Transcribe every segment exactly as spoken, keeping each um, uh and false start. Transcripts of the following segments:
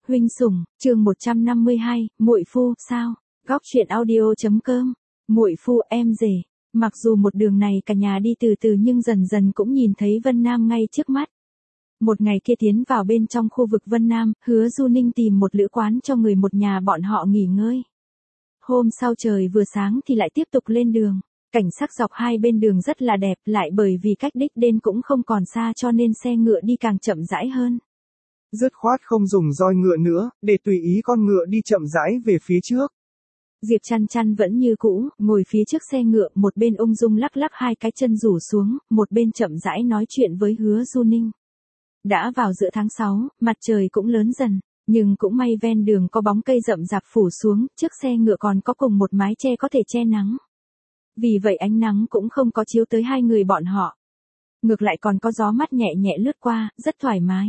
Huynh sủng, chương một trăm năm mươi hai, muội phu, sao? Góc truyện audio.com. Muội phu, em rể. Mặc dù một đường này cả nhà đi từ từ nhưng dần dần cũng nhìn thấy Vân Nam ngay trước mắt. Một ngày kia tiến vào bên trong khu vực Vân Nam, Hứa Du Ninh tìm một lữ quán cho người một nhà bọn họ nghỉ ngơi. Hôm sau trời vừa sáng thì lại tiếp tục lên đường. Cảnh sắc dọc hai bên đường rất là đẹp, lại bởi vì cách đích đến cũng không còn xa cho nên xe ngựa đi càng chậm rãi hơn. Dứt khoát không dùng roi ngựa nữa, để tùy ý con ngựa đi chậm rãi về phía trước. Diệp Chăn Chăn vẫn như cũ, ngồi phía trước xe ngựa, một bên ung dung lắc lắc hai cái chân rủ xuống, một bên chậm rãi nói chuyện với Hứa Du Ninh. Đã vào giữa tháng sáu, mặt trời cũng lớn dần, nhưng cũng may ven đường có bóng cây rậm rạp phủ xuống, trước xe ngựa còn có cùng một mái che có thể che nắng. Vì vậy ánh nắng cũng không có chiếu tới hai người bọn họ. Ngược lại còn có gió mát nhẹ nhẹ lướt qua, rất thoải mái.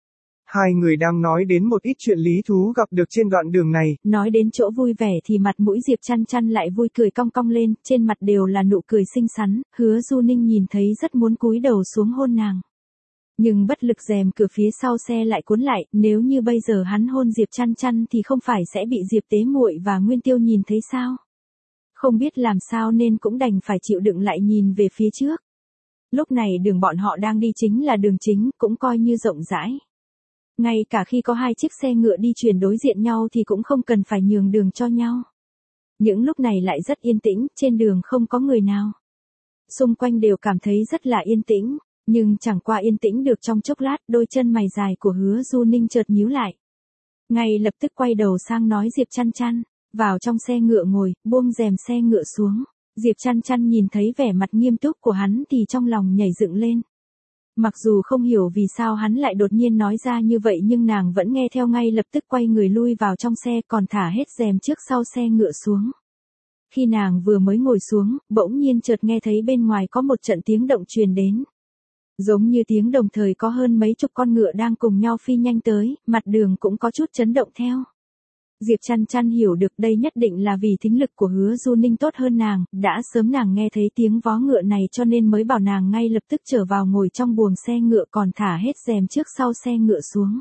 Hai người đang nói đến một ít chuyện lý thú gặp được trên đoạn đường này. Nói đến chỗ vui vẻ thì mặt mũi Diệp Chăn Chăn lại vui cười cong cong lên, trên mặt đều là nụ cười xinh xắn, Hứa Du Ninh nhìn thấy rất muốn cúi đầu xuống hôn nàng. Nhưng bất lực rèm cửa phía sau xe lại cuốn lại, nếu như bây giờ hắn hôn Diệp Chăn Chăn thì không phải sẽ bị Diệp Tế Muội và Nguyên Tiêu nhìn thấy sao? Không biết làm sao nên cũng đành phải chịu đựng lại nhìn về phía trước. Lúc này đường bọn họ đang đi chính là đường chính, cũng coi như rộng rãi. Ngay cả khi có hai chiếc xe ngựa đi chuyển đối diện nhau thì cũng không cần phải nhường đường cho nhau. Những lúc này lại rất yên tĩnh, trên đường không có người nào. Xung quanh đều cảm thấy rất là yên tĩnh, nhưng chẳng qua yên tĩnh được trong chốc lát, đôi chân mày dài của Hứa Du Ninh chợt nhíu lại. Ngay lập tức quay đầu sang nói Diệp Chăn Chăn, vào trong xe ngựa ngồi, buông rèm xe ngựa xuống. Diệp Chăn Chăn nhìn thấy vẻ mặt nghiêm túc của hắn thì trong lòng nhảy dựng lên. Mặc dù không hiểu vì sao hắn lại đột nhiên nói ra như vậy nhưng nàng vẫn nghe theo, ngay lập tức quay người lui vào trong xe, còn thả hết rèm trước sau xe ngựa xuống. Khi nàng vừa mới ngồi xuống, bỗng nhiên chợt nghe thấy bên ngoài có một trận tiếng động truyền đến. Giống như tiếng đồng thời có hơn mấy chục con ngựa đang cùng nhau phi nhanh tới, mặt đường cũng có chút chấn động theo. Diệp Chăn Chăn hiểu được đây nhất định là vì thính lực của Hứa Du Ninh tốt hơn nàng, đã sớm nàng nghe thấy tiếng vó ngựa này cho nên mới bảo nàng ngay lập tức trở vào ngồi trong buồng xe ngựa, còn thả hết rèm trước sau xe ngựa xuống.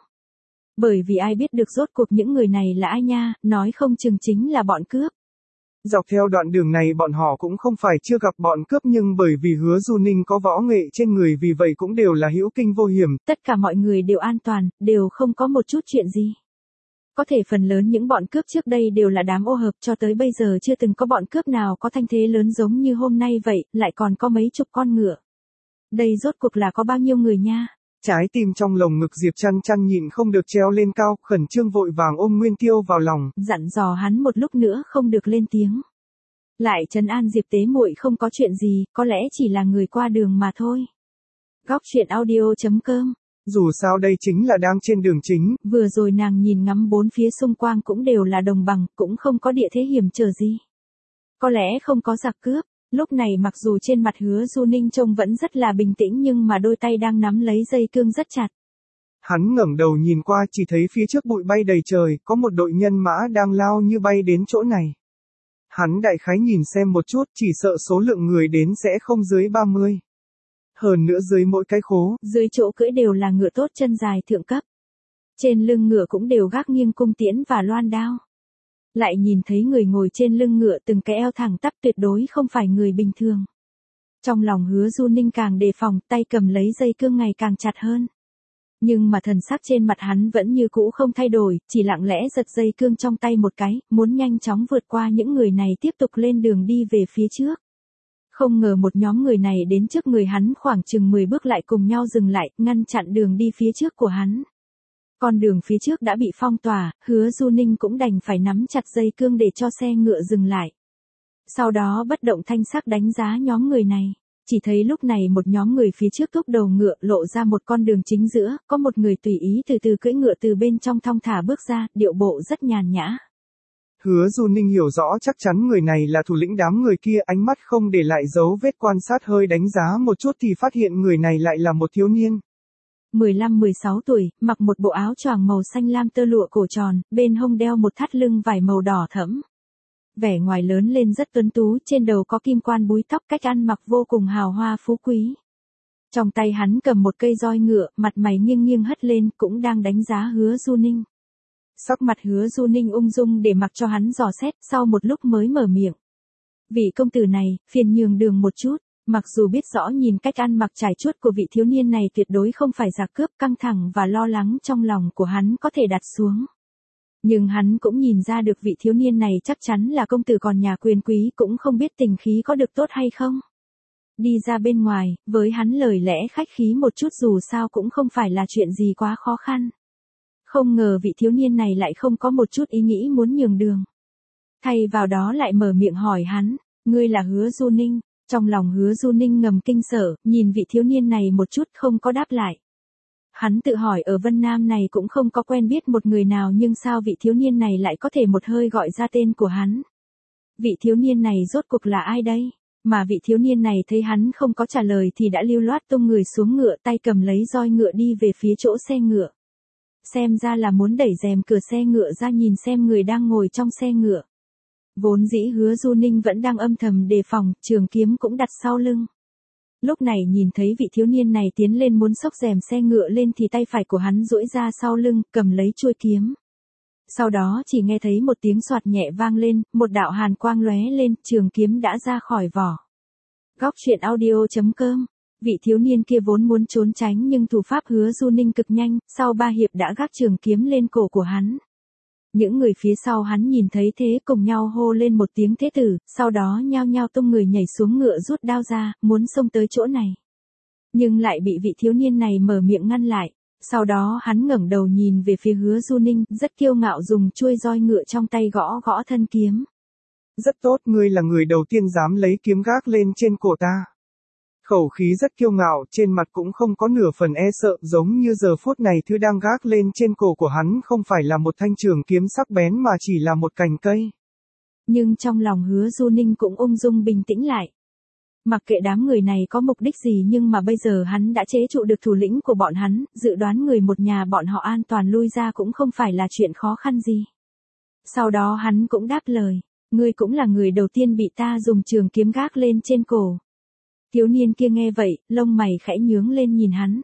Bởi vì ai biết được rốt cuộc những người này là ai nha, nói không chừng chính là bọn cướp. Dọc theo đoạn đường này bọn họ cũng không phải chưa gặp bọn cướp nhưng bởi vì Hứa Du Ninh có võ nghệ trên người vì vậy cũng đều là hữu kinh vô hiểm. Tất cả mọi người đều an toàn, đều không có một chút chuyện gì. Có thể phần lớn những bọn cướp trước đây đều là đám ô hợp, cho tới bây giờ chưa từng có bọn cướp nào có thanh thế lớn giống như hôm nay vậy, lại còn có mấy chục con ngựa. Đây rốt cuộc là có bao nhiêu người nha? Trái tim trong lồng ngực Diệp Chăn Chăn nhịn không được treo lên cao, khẩn trương vội vàng ôm Nguyên Tiêu vào lòng. Dặn dò hắn một lúc nữa không được lên tiếng. Lại trấn an Diệp Tế Muội không có chuyện gì, có lẽ chỉ là người qua đường mà thôi. Góc truyện audio.com. Dù sao đây chính là đang trên đường chính. Vừa rồi nàng nhìn ngắm bốn phía xung quanh cũng đều là đồng bằng, cũng không có địa thế hiểm trở gì. Có lẽ không có giặc cướp. Lúc này mặc dù trên mặt Hứa Du Ninh trông vẫn rất là bình tĩnh nhưng mà đôi tay đang nắm lấy dây cương rất chặt. Hắn ngẩng đầu nhìn qua chỉ thấy phía trước bụi bay đầy trời, có một đội nhân mã đang lao như bay đến chỗ này. Hắn đại khái nhìn xem một chút, chỉ sợ số lượng người đến sẽ không dưới ba mươi. Hơn nữa dưới mỗi cái khố, dưới chỗ cưỡi đều là ngựa tốt chân dài thượng cấp. Trên lưng ngựa cũng đều gác nghiêng cung tiễn và loan đao. Lại nhìn thấy người ngồi trên lưng ngựa từng cái eo thẳng tắp, tuyệt đối không phải người bình thường. Trong lòng Hứa Du Ninh càng đề phòng, tay cầm lấy dây cương ngày càng chặt hơn. Nhưng mà thần sắc trên mặt hắn vẫn như cũ không thay đổi, chỉ lặng lẽ giật dây cương trong tay một cái, muốn nhanh chóng vượt qua những người này tiếp tục lên đường đi về phía trước. Không ngờ một nhóm người này đến trước người hắn khoảng chừng mười bước lại cùng nhau dừng lại, ngăn chặn đường đi phía trước của hắn. Con đường phía trước đã bị phong tỏa, Hứa Du Ninh cũng đành phải nắm chặt dây cương để cho xe ngựa dừng lại. Sau đó bất động thanh sắc đánh giá nhóm người này. Chỉ thấy lúc này một nhóm người phía trước thúc đầu ngựa lộ ra một con đường chính giữa, có một người tùy ý từ từ cưỡi ngựa từ bên trong thong thả bước ra, điệu bộ rất nhàn nhã. Hứa Du Ninh hiểu rõ chắc chắn người này là thủ lĩnh đám người kia, ánh mắt không để lại dấu vết quan sát hơi đánh giá một chút thì phát hiện người này lại là một thiếu niên. mười lăm mười sáu tuổi, mặc một bộ áo choàng màu xanh lam tơ lụa cổ tròn, bên hông đeo một thắt lưng vải màu đỏ thẫm. Vẻ ngoài lớn lên rất tuấn tú, trên đầu có kim quan búi tóc, cách ăn mặc vô cùng hào hoa phú quý. Trong tay hắn cầm một cây roi ngựa, mặt mày nghiêng nghiêng hất lên, cũng đang đánh giá Hứa Du Ninh. Sắc mặt Hứa Du Ninh ung dung để mặc cho hắn dò xét, sau một lúc mới mở miệng. Vị công tử này, phiền nhường đường một chút. Mặc dù biết rõ nhìn cách ăn mặc trải chuốt của vị thiếu niên này tuyệt đối không phải giặc cướp, căng thẳng và lo lắng trong lòng của hắn có thể đặt xuống. Nhưng hắn cũng nhìn ra được vị thiếu niên này chắc chắn là công tử còn nhà quyền quý, cũng không biết tình khí có được tốt hay không. Đi ra bên ngoài, với hắn lời lẽ khách khí một chút dù sao cũng không phải là chuyện gì quá khó khăn. Không ngờ vị thiếu niên này lại không có một chút ý nghĩ muốn nhường đường. Thay vào đó lại mở miệng hỏi hắn, ngươi là Hứa Du Ninh. Trong lòng Hứa Du Ninh ngầm kinh sợ, nhìn vị thiếu niên này một chút không có đáp lại. Hắn tự hỏi ở Vân Nam này cũng không có quen biết một người nào, nhưng sao vị thiếu niên này lại có thể một hơi gọi ra tên của hắn. Vị thiếu niên này rốt cuộc là ai đây? Mà vị thiếu niên này thấy hắn không có trả lời thì đã lưu loát tung người xuống ngựa, tay cầm lấy roi ngựa đi về phía chỗ xe ngựa. Xem ra là muốn đẩy rèm cửa xe ngựa ra nhìn xem người đang ngồi trong xe ngựa. Vốn dĩ Hứa Du Ninh vẫn đang âm thầm đề phòng, trường kiếm cũng đặt sau lưng. Lúc này nhìn thấy vị thiếu niên này tiến lên muốn xốc rèm xe ngựa lên thì tay phải của hắn duỗi ra sau lưng, cầm lấy chuôi kiếm. Sau đó chỉ nghe thấy một tiếng xoạt nhẹ vang lên, một đạo hàn quang lóe lên, trường kiếm đã ra khỏi vỏ. Góc truyện audio chấm com. Vị thiếu niên kia vốn muốn trốn tránh nhưng thủ pháp Hứa Du Ninh cực nhanh, sau ba hiệp đã gác trường kiếm lên cổ của hắn. Những người phía sau hắn nhìn thấy thế cùng nhau hô lên một tiếng thế tử, sau đó nhao nhao tung người nhảy xuống ngựa rút đao ra, muốn xông tới chỗ này. Nhưng lại bị vị thiếu niên này mở miệng ngăn lại. Sau đó hắn ngẩng đầu nhìn về phía Hứa Du Ninh, rất kiêu ngạo dùng chuôi roi ngựa trong tay gõ gõ thân kiếm. Rất tốt, ngươi là người đầu tiên dám lấy kiếm gác lên trên cổ ta. Khẩu khí rất kiêu ngạo, trên mặt cũng không có nửa phần e sợ, giống như giờ phút này thứ đang gác lên trên cổ của hắn không phải là một thanh trường kiếm sắc bén mà chỉ là một cành cây. Nhưng trong lòng Hứa Du Ninh cũng ung dung bình tĩnh lại. Mặc kệ đám người này có mục đích gì nhưng mà bây giờ hắn đã chế trụ được thủ lĩnh của bọn hắn, dự đoán người một nhà bọn họ an toàn lui ra cũng không phải là chuyện khó khăn gì. Sau đó hắn cũng đáp lời, ngươi cũng là người đầu tiên bị ta dùng trường kiếm gác lên trên cổ. Thiếu niên kia nghe vậy, lông mày khẽ nhướng lên nhìn hắn.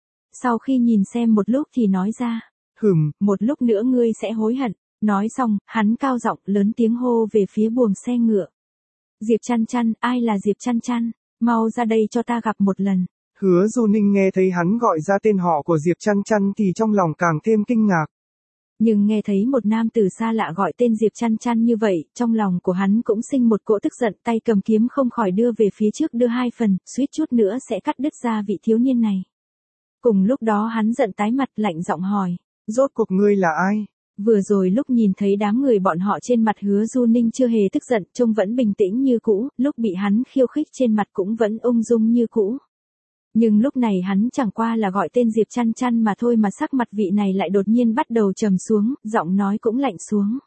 Sau khi nhìn xem một lúc thì nói ra, hừm, một lúc nữa ngươi sẽ hối hận. Nói xong, hắn cao giọng lớn tiếng hô về phía buồng xe ngựa. Diệp Chăn Chăn, ai là Diệp Chăn Chăn? Mau ra đây cho ta gặp một lần. Hứa Du Ninh nghe thấy hắn gọi ra tên họ của Diệp Chăn Chăn thì trong lòng càng thêm kinh ngạc. Nhưng nghe thấy một nam tử xa lạ gọi tên Diệp Chăn Chăn như vậy, trong lòng của hắn cũng sinh một cỗ tức giận, tay cầm kiếm không khỏi đưa về phía trước đưa hai phần, suýt chút nữa sẽ cắt đứt ra vị thiếu niên này. Cùng lúc đó hắn giận tái mặt lạnh giọng hỏi, rốt cuộc ngươi là ai? Vừa rồi lúc nhìn thấy đám người bọn họ trên mặt Hứa Du Ninh chưa hề tức giận, trông vẫn bình tĩnh như cũ, lúc bị hắn khiêu khích trên mặt cũng vẫn ung dung như cũ. Nhưng lúc này hắn chẳng qua là gọi tên Diệp Chăn Chăn mà thôi mà sắc mặt vị này lại đột nhiên bắt đầu trầm xuống, giọng nói cũng lạnh xuống.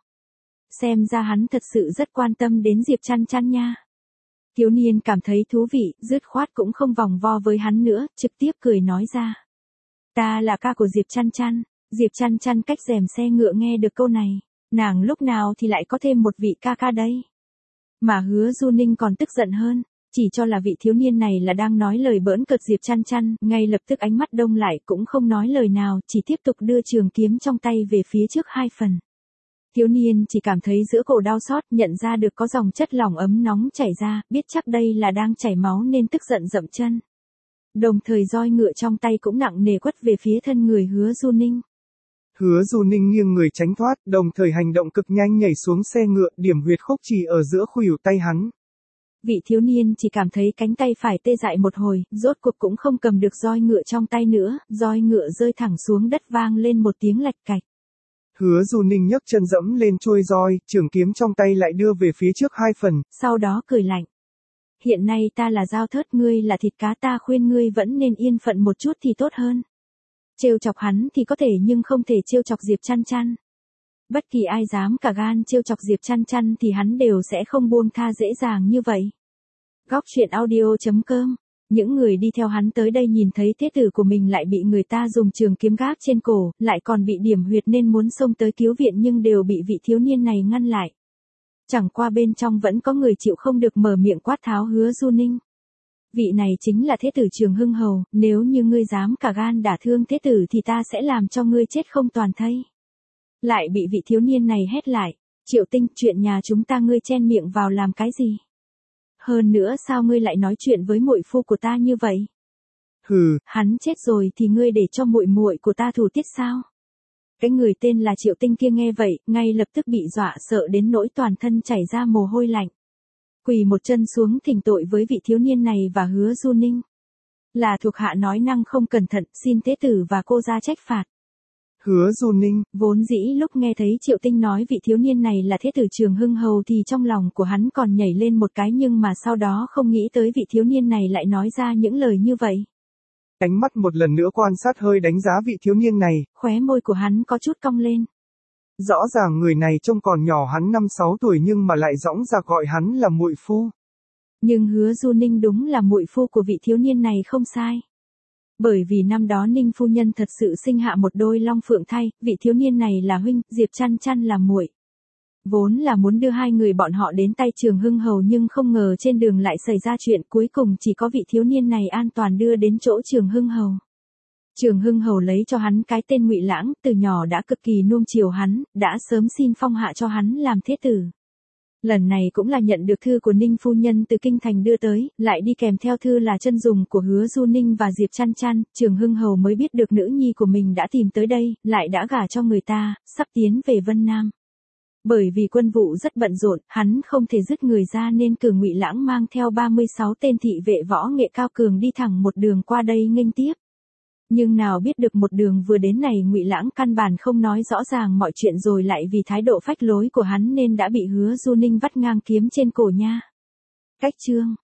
Xem ra hắn thật sự rất quan tâm đến Diệp Chăn Chăn nha. Thiếu niên cảm thấy thú vị, dứt khoát cũng không vòng vo với hắn nữa, trực tiếp cười nói ra. Ta là ca của Diệp Chăn Chăn. Diệp Chăn Chăn cách rèm xe ngựa nghe được câu này, nàng lúc nào thì lại có thêm một vị ca ca đây. Mà Hứa Du Ninh còn tức giận hơn, chỉ cho là vị thiếu niên này là đang nói lời bỡn cợt Diệp Chăn Chăn, ngay lập tức ánh mắt đông lại cũng không nói lời nào, chỉ tiếp tục đưa trường kiếm trong tay về phía trước hai phần. Thiếu niên chỉ cảm thấy giữa cổ đau xót, nhận ra được có dòng chất lỏng ấm nóng chảy ra, biết chắc đây là đang chảy máu nên tức giận dậm chân. Đồng thời roi ngựa trong tay cũng nặng nề quất về phía thân người Hứa Du Ninh. Hứa Du Ninh nghiêng người tránh thoát, đồng thời hành động cực nhanh nhảy xuống xe ngựa, điểm huyệt khúc chỉ ở giữa khuỷu tay hắn. Vị thiếu niên chỉ cảm thấy cánh tay phải tê dại một hồi, rốt cuộc cũng không cầm được roi ngựa trong tay nữa, roi ngựa rơi thẳng xuống đất vang lên một tiếng lạch cạch. Hứa Du Ninh nhấc chân dẫm lên chuôi roi, trường kiếm trong tay lại đưa về phía trước hai phần. Sau đó cười lạnh. Hiện nay ta là dao thớt, ngươi là thịt cá, ta khuyên ngươi vẫn nên yên phận một chút thì tốt hơn. Trêu chọc hắn thì có thể nhưng không thể trêu chọc Diệp Chăn Chăn. Bất kỳ ai dám cả gan trêu chọc Diệp Chăn Chăn thì hắn đều sẽ không buông tha dễ dàng như vậy. Góc truyện audio chấm com. Những người đi theo hắn tới đây nhìn thấy thế tử của mình lại bị người ta dùng trường kiếm gác trên cổ, lại còn bị điểm huyệt nên muốn xông tới cứu viện nhưng đều bị vị thiếu niên này ngăn lại. Chẳng qua bên trong vẫn có người chịu không được mở miệng quát tháo Hứa Du Ninh. Vị này chính là thế tử Trường Hưng Hầu, nếu như ngươi dám cả gan đả thương thế tử thì ta sẽ làm cho ngươi chết không toàn thây. Lại bị vị thiếu niên này hét lại, Triệu Tinh, chuyện nhà chúng ta ngươi chen miệng vào làm cái gì? Hơn nữa sao ngươi lại nói chuyện với muội phu của ta như vậy? Hừ, hắn chết rồi thì ngươi để cho muội muội của ta thù tiết sao? Cái người tên là Triệu Tinh kia nghe vậy, ngay lập tức bị dọa sợ đến nỗi toàn thân chảy ra mồ hôi lạnh. Quỳ một chân xuống thỉnh tội với vị thiếu niên này và Hứa Du Ninh. Là thuộc hạ nói năng không cẩn thận, xin thế tử và cô ra trách phạt. Hứa Du Ninh, vốn dĩ lúc nghe thấy Triệu Tinh nói vị thiếu niên này là thế tử Trường Hưng Hầu thì trong lòng của hắn còn nhảy lên một cái, nhưng mà sau đó không nghĩ tới vị thiếu niên này lại nói ra những lời như vậy. Ánh mắt một lần nữa quan sát hơi đánh giá vị thiếu niên này. Khóe môi của hắn có chút cong lên. Rõ ràng người này trông còn nhỏ hắn năm sáu tuổi nhưng mà lại dõng dạc gọi hắn là muội phu. Nhưng Hứa Du Ninh đúng là muội phu của vị thiếu niên này không sai. Bởi vì năm đó Ninh phu nhân thật sự sinh hạ một đôi long phượng thai, vị thiếu niên này là huynh, Diệp Chăn Chăn là muội. Vốn là muốn đưa hai người bọn họ đến tay Trường Hưng Hầu nhưng không ngờ trên đường lại xảy ra chuyện, cuối cùng chỉ có vị thiếu niên này an toàn đưa đến chỗ Trường Hưng Hầu. Trường Hưng Hầu lấy cho hắn cái tên Ngụy Lãng, từ nhỏ đã cực kỳ nuông chiều hắn, đã sớm xin phong hạ cho hắn làm thế tử. Lần này cũng là nhận được thư của Ninh phu nhân từ kinh thành đưa tới, lại đi kèm theo thư là chân dùng của Hứa Du Ninh và Diệp Chăn Chăn, Trường Hưng Hầu mới biết được nữ nhi của mình đã tìm tới đây, lại đã gả cho người ta, sắp tiến về Vân Nam. Bởi vì quân vụ rất bận rộn, hắn không thể dứt người ra nên cử Ngụy Lãng mang theo ba mươi sáu tên thị vệ võ nghệ cao cường đi thẳng một đường qua đây nghênh tiếp. Nhưng nào biết được một đường vừa đến này Ngụy Lãng căn bản không nói rõ ràng mọi chuyện rồi lại vì thái độ phách lối của hắn nên đã bị Hứa Du Ninh vắt ngang kiếm trên cổ nha. Cách chương